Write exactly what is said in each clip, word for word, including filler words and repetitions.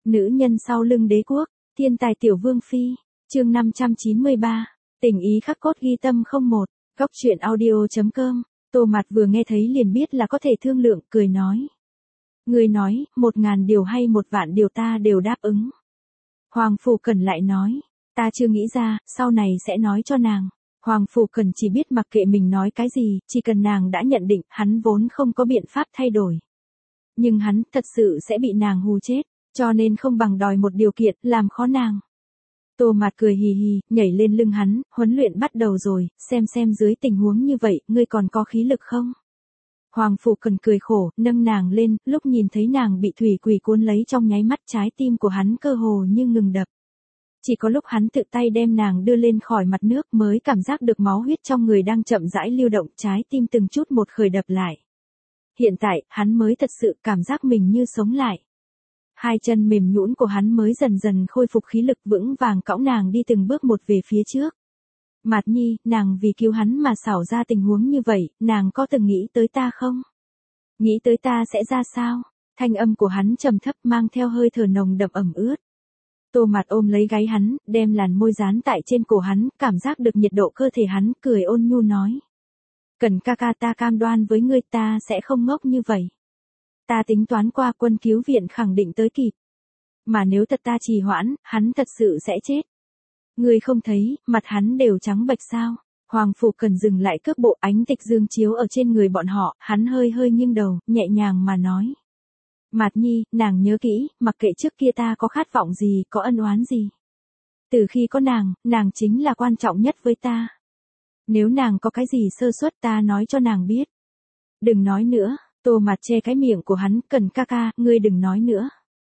Nữ nhân sau lưng đế quốc, thiên tài tiểu vương phi, chương năm trăm chín mươi ba, tình ý khắc cốt ghi tâm không một, góc truyện audio.com, Tô Mạt vừa nghe thấy liền biết là có thể thương lượng, cười nói. Người nói, một ngàn điều hay một vạn điều ta đều đáp ứng. Hoàng Phủ Cần lại nói, ta chưa nghĩ ra, sau này sẽ nói cho nàng. Hoàng Phủ Cần chỉ biết mặc kệ mình nói cái gì, chỉ cần nàng đã nhận định, hắn vốn không có biện pháp thay đổi. Nhưng hắn thật sự sẽ bị nàng hù chết, cho nên không bằng đòi một điều kiện, làm khó nàng. Tô Mạt cười hì hì, nhảy lên lưng hắn, huấn luyện bắt đầu rồi, xem xem dưới tình huống như vậy, ngươi còn có khí lực không? Hoàng Phủ Cần cười khổ, nâng nàng lên, lúc nhìn thấy nàng bị thủy quỷ cuốn lấy trong nháy mắt trái tim của hắn cơ hồ như ngừng đập. Chỉ có lúc hắn tự tay đem nàng đưa lên khỏi mặt nước mới cảm giác được máu huyết trong người đang chậm rãi lưu động, trái tim từng chút một khởi đập lại. Hiện tại, hắn mới thật sự cảm giác mình như sống lại. Hai chân mềm nhũn của hắn mới dần dần khôi phục khí lực vững vàng cõng nàng đi từng bước một về phía trước. Mạt Nhi, nàng vì cứu hắn mà xảo ra tình huống như vậy, nàng có từng nghĩ tới ta không? Nghĩ tới ta sẽ ra sao? Thanh âm của hắn trầm thấp mang theo hơi thở nồng đậm ẩm ướt. Tô Mạt ôm lấy gáy hắn, đem làn môi dán tại trên cổ hắn, cảm giác được nhiệt độ cơ thể hắn, cười ôn nhu nói. Cần ca ca, ta cam đoan với ngươi, ta sẽ không ngốc như vậy. Ta tính toán qua, quân cứu viện khẳng định tới kịp. Mà nếu thật ta trì hoãn, hắn thật sự sẽ chết. Ngươi không thấy, mặt hắn đều trắng bệch sao? Hoàng Phủ Cần dừng lại cước bộ, ánh tịch dương chiếu ở trên người bọn họ, hắn hơi hơi nghiêng đầu, nhẹ nhàng mà nói. Mạt Nhi, nàng nhớ kỹ, mặc kệ trước kia ta có khát vọng gì, có ân oán gì. Từ khi có nàng, nàng chính là quan trọng nhất với ta. Nếu nàng có cái gì sơ suất ta nói cho nàng biết. Đừng nói nữa, Tô Mạt che cái miệng của hắn, Cần ca ca, ngươi đừng nói nữa.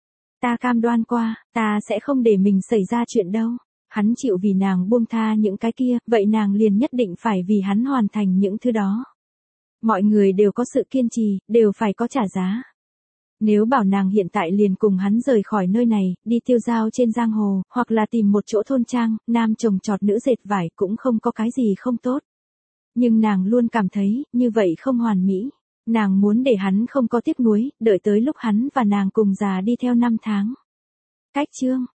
Ta cam đoan qua, ta sẽ không để mình xảy ra chuyện đâu. Hắn chịu vì nàng buông tha những cái kia, vậy nàng liền nhất định phải vì hắn hoàn thành những thứ đó. Mọi người đều có sự kiên trì, đều phải có trả giá. Nếu bảo nàng hiện tại liền cùng hắn rời khỏi nơi này, đi tiêu dao trên giang hồ, hoặc là tìm một chỗ thôn trang, nam trồng trọt nữ dệt vải cũng không có cái gì không tốt. Nhưng nàng luôn cảm thấy, như vậy không hoàn mỹ. Nàng muốn để hắn không có tiếc nuối, đợi tới lúc hắn và nàng cùng già đi theo năm tháng. Cách chương.